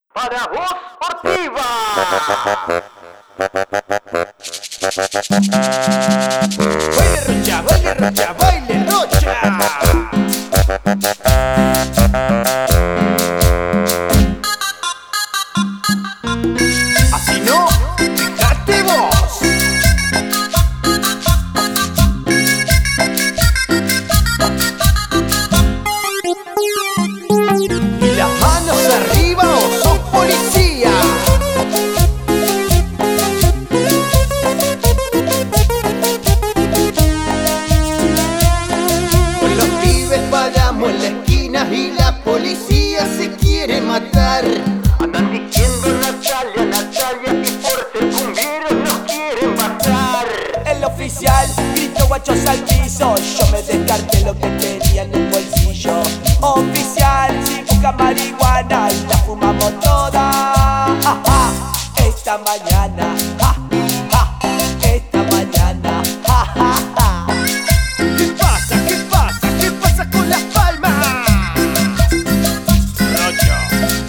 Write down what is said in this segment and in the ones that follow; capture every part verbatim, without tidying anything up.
Para Voz Sportiva. Baile rocha, baile rocha, baile rocha. Así no, fíjate vos. Y las manos arriba o sos policía. Con los pibes paramos en la esquina y la policía se quiere matar. Andan diciendo Natalia, Natalia, y por ser cumbieros nos quieren matar. El oficial gritó guachos al piso. Yo me descarté lo que tenía en el bolsillo. Oficial, si busca marihuana y la fumamos toda. Ja, ja, esta mañana, ja, ja, esta mañana, ja, ja, ja. ¿Qué pasa? ¿Qué pasa? ¿Qué pasa con las palmas? Rocha.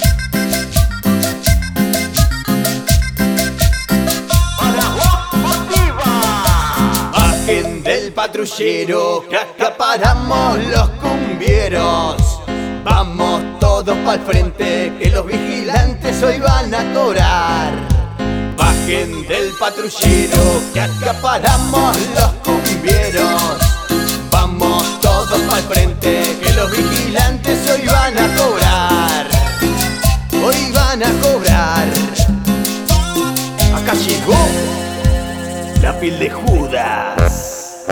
Para Voz Sportiva. Bajen del patrullero, que acá paramos los cumbieros. Vamos todos pa'l frente, que los vigilantes hoy van a cobrar. Bajen del patrullero, que acá paramos los cumbieros. Vamos todos pa'l frente, que los vigilantes hoy van a cobrar. Hoy van a cobrar. Acá llegó la piel de Judas.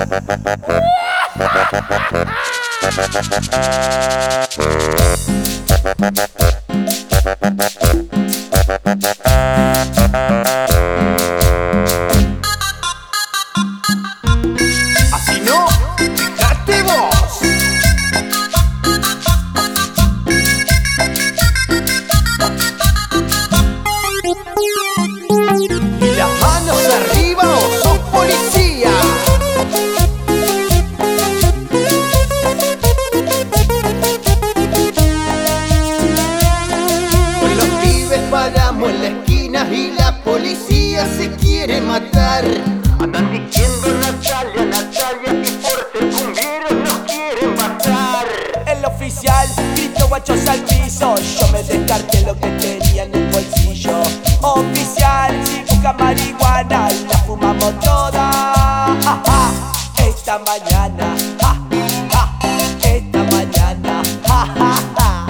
Así no, fíjate vos. Y las manos arriba o sos policía. Con los pibes paramos en la esquina y la policía se quiere matar. Andan diciendo Natalia, Natalia, y por ser cumbieros nos quieren matar. El oficial gritó guachos al piso. Yo me descarté lo que tenía en el bolsillo. Oficial, si busca marihuana y la fumamos toda. Ja, ja, esta mañana, ja, ja, esta mañana, ja, ja, ja.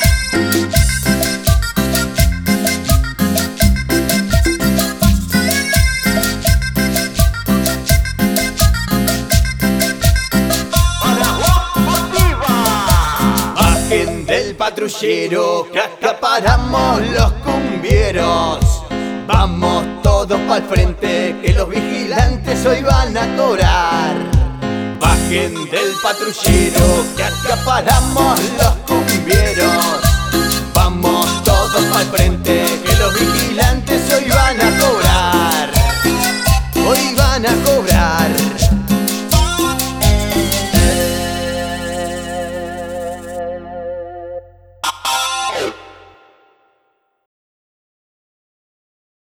Para Voz Sportiva. Bajen del patrullero, que acá paramos los cumbieros. Vamos todos pa'l frente, que los vigilantes hoy van a cobrar. Bajen del patrullero, que acá paramos los cumbieros. Vamos todos pa'l frente.